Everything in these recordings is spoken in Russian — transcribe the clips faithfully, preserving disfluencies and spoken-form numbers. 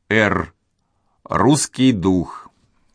Р. Русский дух.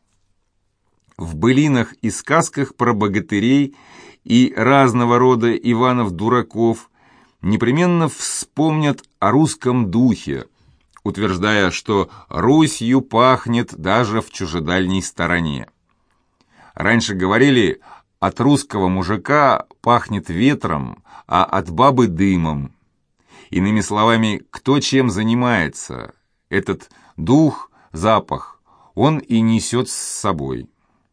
В былинах и сказках про богатырей и разного рода Иванов-дураков непременно вспомнят о русском духе, утверждая, что Русью пахнет даже в чужедальней стороне. Раньше говорили, от русского мужика пахнет ветром, а от бабы дымом. Иными словами, кто чем занимается, этот дух, запах, он и несет с собой.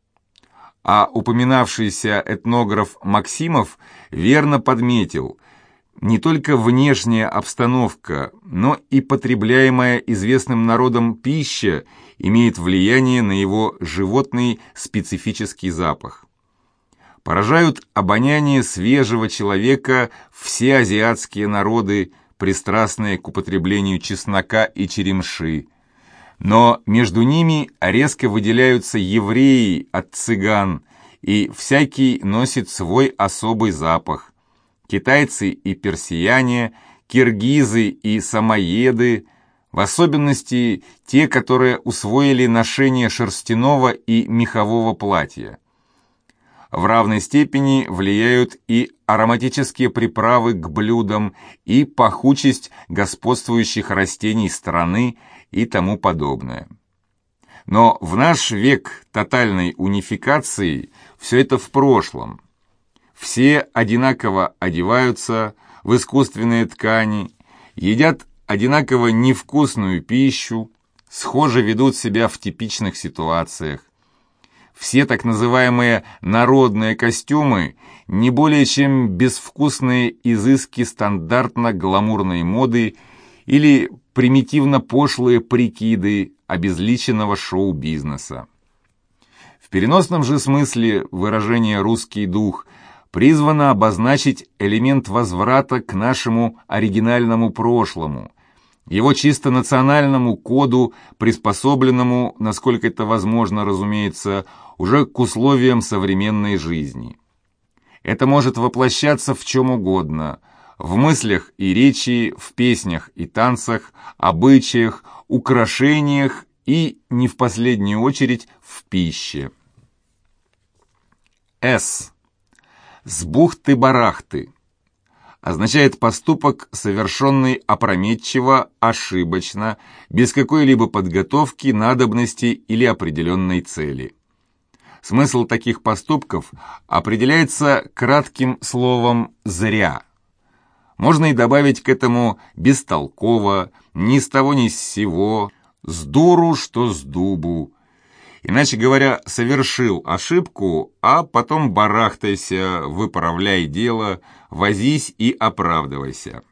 А упоминавшийся этнограф Максимов верно подметил, не только внешняя обстановка, но и потребляемая известным народом пища имеет влияние на его животный специфический запах. Поражают обоняние свежего человека все азиатские народы, пристрастные к употреблению чеснока и черемши. Но между ними резко выделяются евреи от цыган, и всякий носит свой особый запах. Китайцы и персияне, киргизы и самоеды, в особенности те, которые усвоили ношение шерстяного и мехового платья. В равной степени влияют и ароматические приправы к блюдам, и пахучесть господствующих растений страны и тому подобное. Но в наш век тотальной унификации все это в прошлом. Все одинаково одеваются в искусственные ткани, едят одинаково невкусную пищу, схоже ведут себя в типичных ситуациях. Все так называемые народные костюмы не более чем безвкусные изыски стандартно-гламурной моды или примитивно-пошлые прикиды обезличенного шоу-бизнеса. В переносном же смысле выражение «русский дух» призвано обозначить элемент возврата к нашему оригинальному прошлому, его чисто национальному коду, приспособленному, насколько это возможно, разумеется, уже к условиям современной жизни. Это может воплощаться в чем угодно – в мыслях и речи, в песнях и танцах, обычаях, украшениях и, не в последнюю очередь, в пище. С. С бухты-барахты означает поступок, совершенный опрометчиво, ошибочно, без какой-либо подготовки, надобности или определенной цели. Смысл таких поступков определяется кратким словом «зря». Можно и добавить к этому бестолково, ни с того ни с сего, с дуру, что с дубу. Иначе говоря, совершил ошибку, а потом барахтайся, выправляй дело, возись и оправдывайся.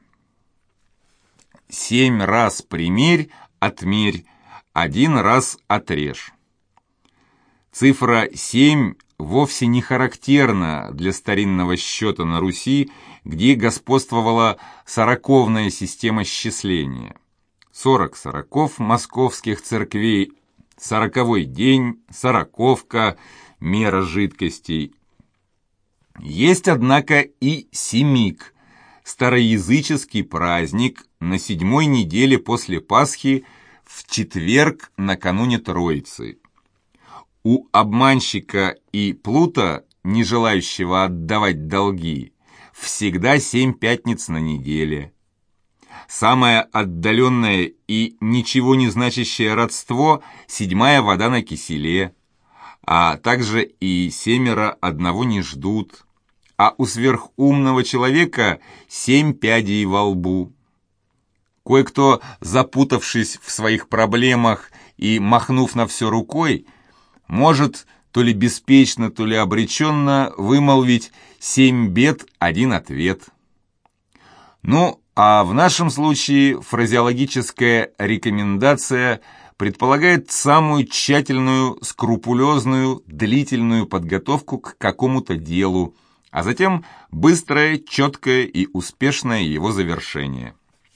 Семь раз примерь, отмерь, один раз отрежь. Цифра семь вовсе не характерна для старинного счета на Руси, где господствовала сороковная система счисления. Сорок сороков московских церквей, сороковой день, сороковка, мера жидкостей. Есть, однако, и семик, староязыческий праздник на седьмой неделе после Пасхи в четверг накануне Троицы. У обманщика и плута, не желающего отдавать долги, всегда семь пятниц на неделе. Самое отдаленное и ничего не значащее родство – седьмая вода на киселе, а также и семеро одного не ждут, а у сверхумного человека семь пядей во лбу. Кое-кто, запутавшись в своих проблемах и махнув на все рукой, может то ли беспечно, то ли обреченно вымолвить «семь бед, один ответ». Ну, а в нашем случае фразеологическая рекомендация предполагает самую тщательную, скрупулезную, длительную подготовку к какому-то делу, а затем быстрое, четкое и успешное его завершение.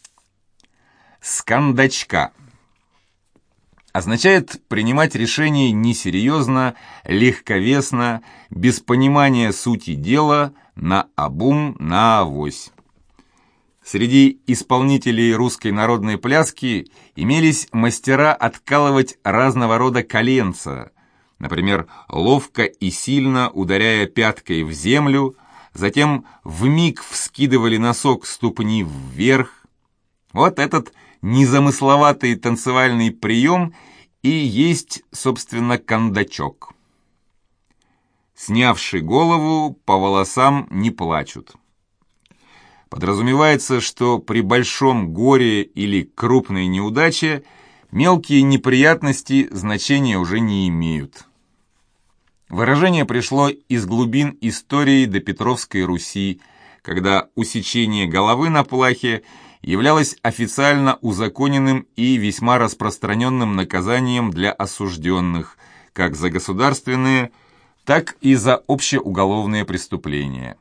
С кондачка означает принимать решение несерьезно, легковесно, без понимания сути дела, наобум, наавось. Среди исполнителей русской народной пляски имелись мастера откалывать разного рода коленца, например, ловко и сильно ударяя пяткой в землю, затем вмиг вскидывали носок ступни вверх. Вот этот незамысловатый танцевальный прием и есть, собственно, кондачок. Снявши голову, по волосам не плачут. Подразумевается, что при большом горе или крупной неудаче мелкие неприятности значения уже не имеют. Выражение пришло из глубин истории до Петровской Руси, когда усечение головы на плахе являлось официально узаконенным и весьма распространенным наказанием для осужденных, как за государственные, так и за общеуголовные преступления.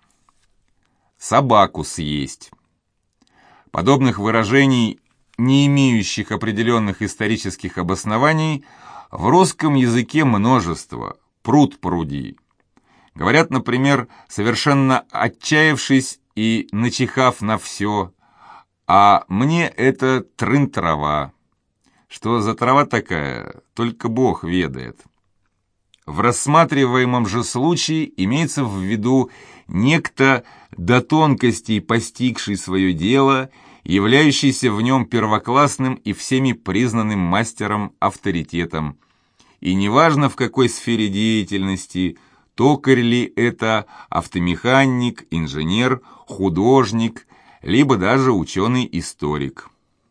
Собаку съесть. Подобных выражений, не имеющих определенных исторических обоснований, в русском языке множество, пруд пруди. Говорят, например, совершенно отчаявшись и начихав на все, а мне это трын-трава. Что за трава такая, только Бог ведает. В рассматриваемом же случае имеется в виду некто до тонкостей постигший свое дело, являющийся в нем первоклассным и всеми признанным мастером-авторитетом. И неважно в какой сфере деятельности, токарь ли это, автомеханик, инженер, художник, либо даже ученый-историк.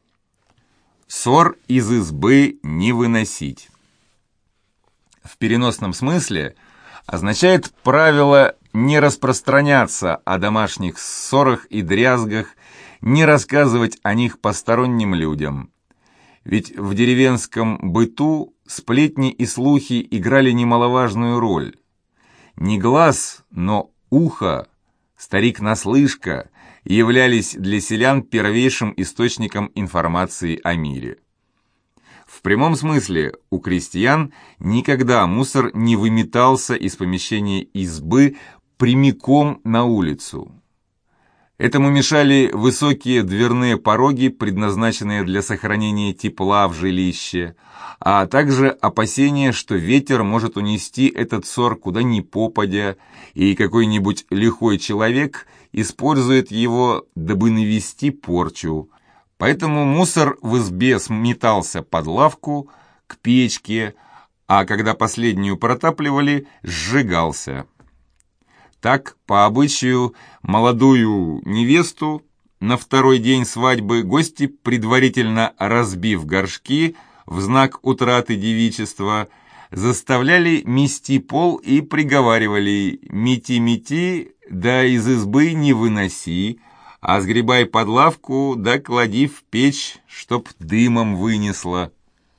Ссор из избы не выносить. В переносном смысле означает правило не распространяться о домашних ссорах и дрязгах, не рассказывать о них посторонним людям. Ведь в деревенском быту сплетни и слухи играли немаловажную роль. Не глаз, но ухо, старик-наслышка являлись для селян первейшим источником информации о мире. В прямом смысле у крестьян никогда мусор не выметался из помещения избы прямиком на улицу. Этому мешали высокие дверные пороги, предназначенные для сохранения тепла в жилище, а также опасение, что ветер может унести этот ссор куда ни попадя, и какой-нибудь лихой человек использует его, дабы навести порчу. Поэтому мусор в избе сметался под лавку, к печке, а когда последнюю протапливали, сжигался. Так, по обычаю, молодую невесту на второй день свадьбы гости, предварительно разбив горшки в знак утраты девичества, заставляли мести пол и приговаривали «мети-мети, да из избы не выноси, а сгребай под лавку, да клади в печь, чтоб дымом вынесло».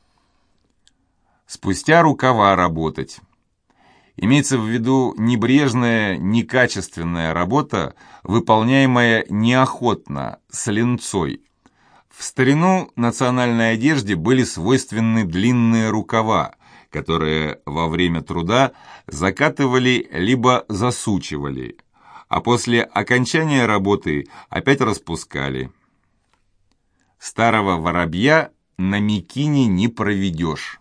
Спустя рукава работать. Имеется в виду небрежная, некачественная работа, выполняемая неохотно, с ленцой. В старину национальной одежде были свойственны длинные рукава, которые во время труда закатывали либо засучивали, а после окончания работы опять распускали. Старого воробья на мекине не проведешь.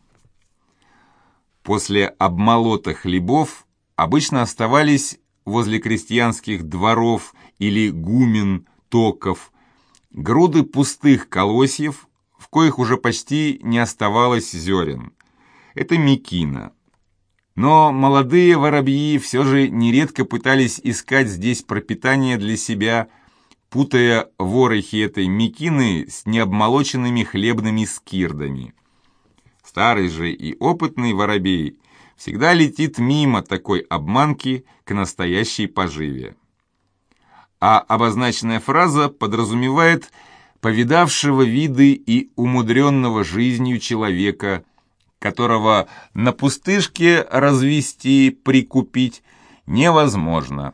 После обмолота хлебов обычно оставались возле крестьянских дворов или гумен, токов, груды пустых колосьев, в коих уже почти не оставалось зерен. Это мекина. Но молодые воробьи все же нередко пытались искать здесь пропитание для себя, путая ворохи этой мекины с необмолоченными хлебными скирдами. Старый же и опытный воробей всегда летит мимо такой обманки к настоящей поживе. А обозначенная фраза подразумевает повидавшего виды и умудренного жизнью человека, которого на пустышке развести, прикупить невозможно.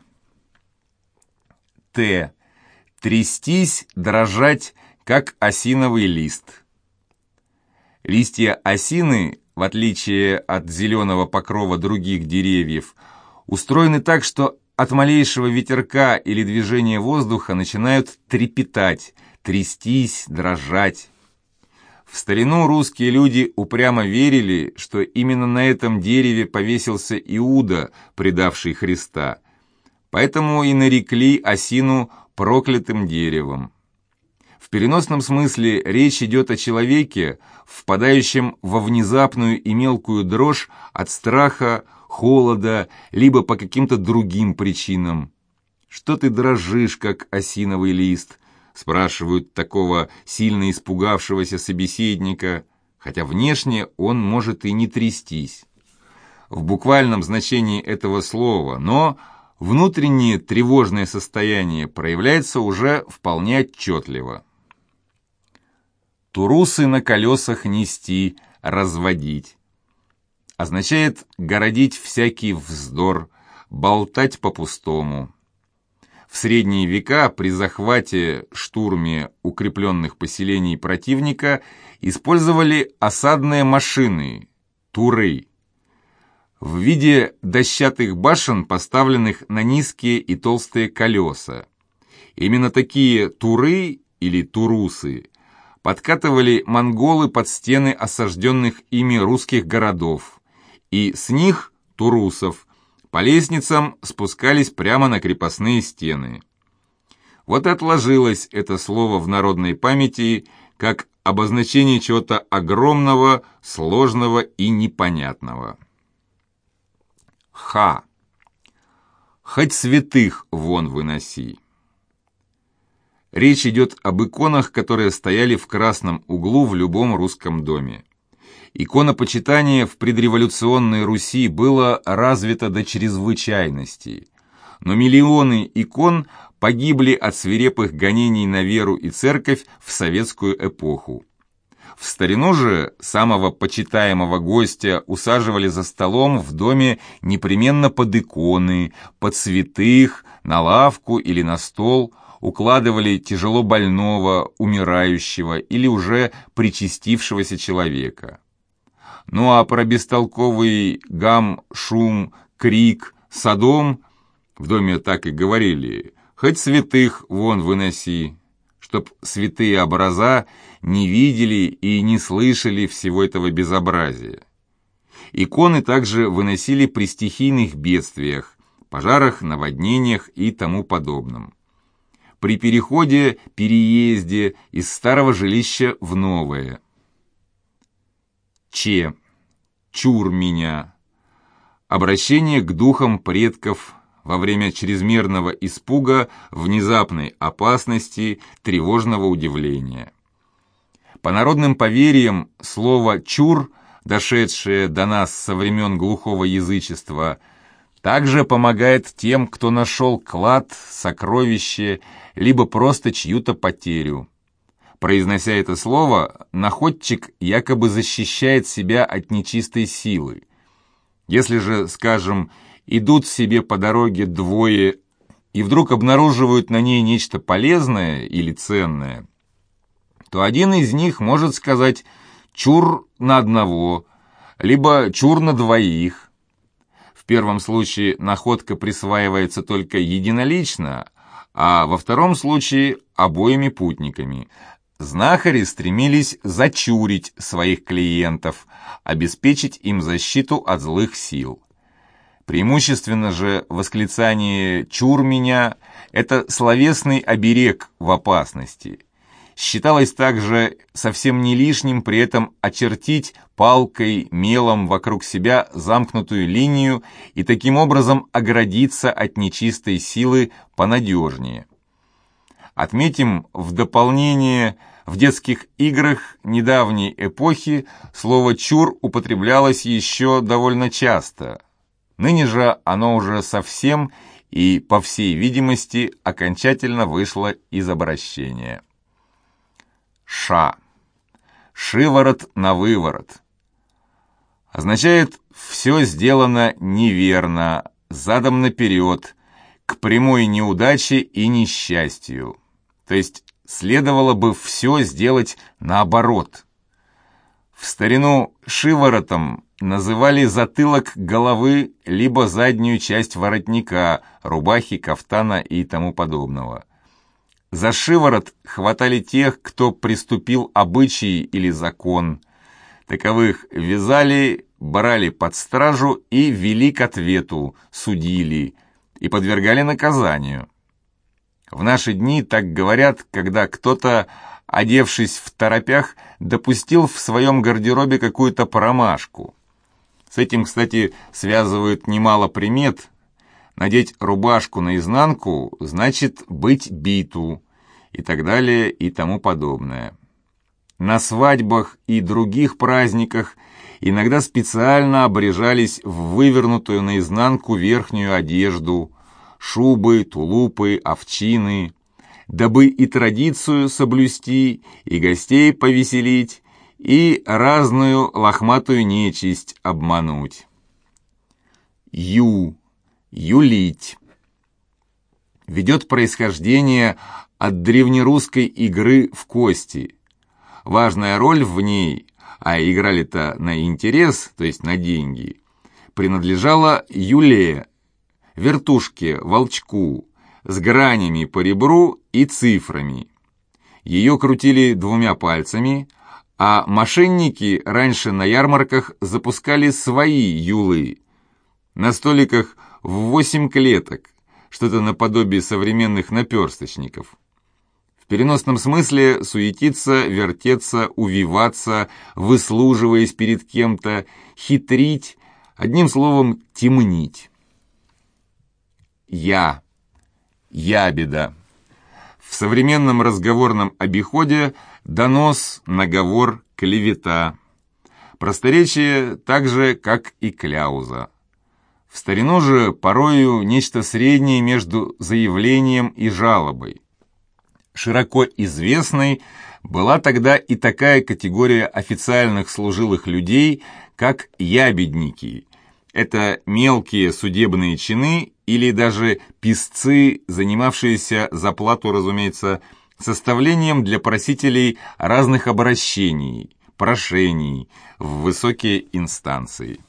Т. Трястись, дрожать, как осиновый лист. Листья осины, в отличие от зеленого покрова других деревьев, устроены так, что от малейшего ветерка или движения воздуха начинают трепетать, трястись, дрожать. В старину русские люди упрямо верили, что именно на этом дереве повесился Иуда, предавший Христа, поэтому и нарекли осину проклятым деревом. В переносном смысле речь идет о человеке, впадающем во внезапную и мелкую дрожь от страха, холода, либо по каким-то другим причинам. «Что ты дрожишь, как осиновый лист?» — спрашивают такого сильно испугавшегося собеседника, хотя внешне он может и не трястись. В буквальном значении этого слова, но внутреннее тревожное состояние проявляется уже вполне отчетливо. «Турусы на колесах нести, разводить» означает городить всякий вздор, болтать по-пустому. В средние века при захвате, штурме укрепленных поселений противника использовали осадные машины, туры, в виде дощатых башен, поставленных на низкие и толстые колеса. Именно такие туры или турусы подкатывали монголы под стены осажденных ими русских городов, и с них, турусов, по лестницам спускались прямо на крепостные стены. Вот и отложилось это слово в народной памяти как обозначение чего-то огромного, сложного и непонятного. Ха. Хоть святых вон выноси. Речь идет об иконах, которые стояли в красном углу в любом русском доме. Иконопочитание в предреволюционной Руси было развито до чрезвычайности, но миллионы икон погибли от свирепых гонений на веру и церковь в советскую эпоху. В старину же самого почитаемого гостя усаживали за столом в доме непременно под иконы, под святых, на лавку или на стол, укладывали тяжело больного, умирающего или уже причастившегося человека. Ну а про бестолковый гам, шум, крик, содом в доме так и говорили: «Хоть святых вон выноси», чтоб святые образа не видели и не слышали всего этого безобразия. Иконы также выносили при стихийных бедствиях, пожарах, наводнениях и тому подобном. При переходе, переезде из старого жилища в новое. Че. Чур меня. Обращение к духам предков во время чрезмерного испуга, внезапной опасности, тревожного удивления. По народным поверьям, слово «чур», дошедшее до нас со времен глухого язычества, также помогает тем, кто нашел клад, сокровище, либо просто чью-то потерю. Произнося это слово, находчик якобы защищает себя от нечистой силы. Если же, скажем, идут себе по дороге двое и вдруг обнаруживают на ней нечто полезное или ценное, то один из них может сказать «чур на одного», либо «чур на двоих». В первом случае находка присваивается только единолично, а во втором случае обоими путниками. Знахари стремились зачурить своих клиентов, обеспечить им защиту от злых сил. Преимущественно же восклицание «чур меня» — это словесный оберег в опасности. Считалось также совсем не лишним при этом очертить палкой, мелом вокруг себя замкнутую линию и таким образом оградиться от нечистой силы понадежнее. Отметим в дополнение: в детских играх недавней эпохи слово «чур» употреблялось еще довольно часто. Ныне же оно уже совсем и, по всей видимости, окончательно вышло из обращения. Ша. Шиворот на выворот. Означает «все сделано неверно, задом наперед, к прямой неудаче и несчастью». То есть следовало бы все сделать наоборот. В старину шиворотом называли затылок головы либо заднюю часть воротника, рубахи, кафтана и тому подобного. За шиворот хватали тех, кто приступил обычай или закон. Таковых вязали, брали под стражу и вели к ответу, судили и подвергали наказанию. В наши дни так говорят, когда кто-то, одевшись в торопях, допустил в своем гардеробе какую-то промашку. С этим, кстати, связывают немало примет. Надеть рубашку наизнанку значит быть биту, и так далее, и тому подобное. На свадьбах и других праздниках иногда специально обрежались в вывернутую наизнанку верхнюю одежду, шубы, тулупы, овчины, дабы и традицию соблюсти, и гостей повеселить, и разную лохматую нечисть обмануть. Ю. Юлить. Ведет происхождение от древнерусской игры в кости. Важная роль в ней, а играли-то на интерес, то есть на деньги, принадлежала юле, вертушке, волчку, с гранями по ребру и цифрами. Ее крутили двумя пальцами, а мошенники раньше на ярмарках запускали свои юлы. На столиках в восемь клеток, что-то наподобие современных наперсточников. В переносном смысле суетиться, вертеться, увиваться, выслуживаясь перед кем-то, хитрить, одним словом, темнить. Я. Ябеда. В современном разговорном обиходе донос, наговор, клевета. Просторечие так же, как и кляуза. В старину же порою нечто среднее между заявлением и жалобой. Широко известной была тогда и такая категория официальных служилых людей, как ябедники. Это мелкие судебные чины или даже писцы, занимавшиеся за плату, разумеется, составлением для просителей разных обращений, прошений в высокие инстанции.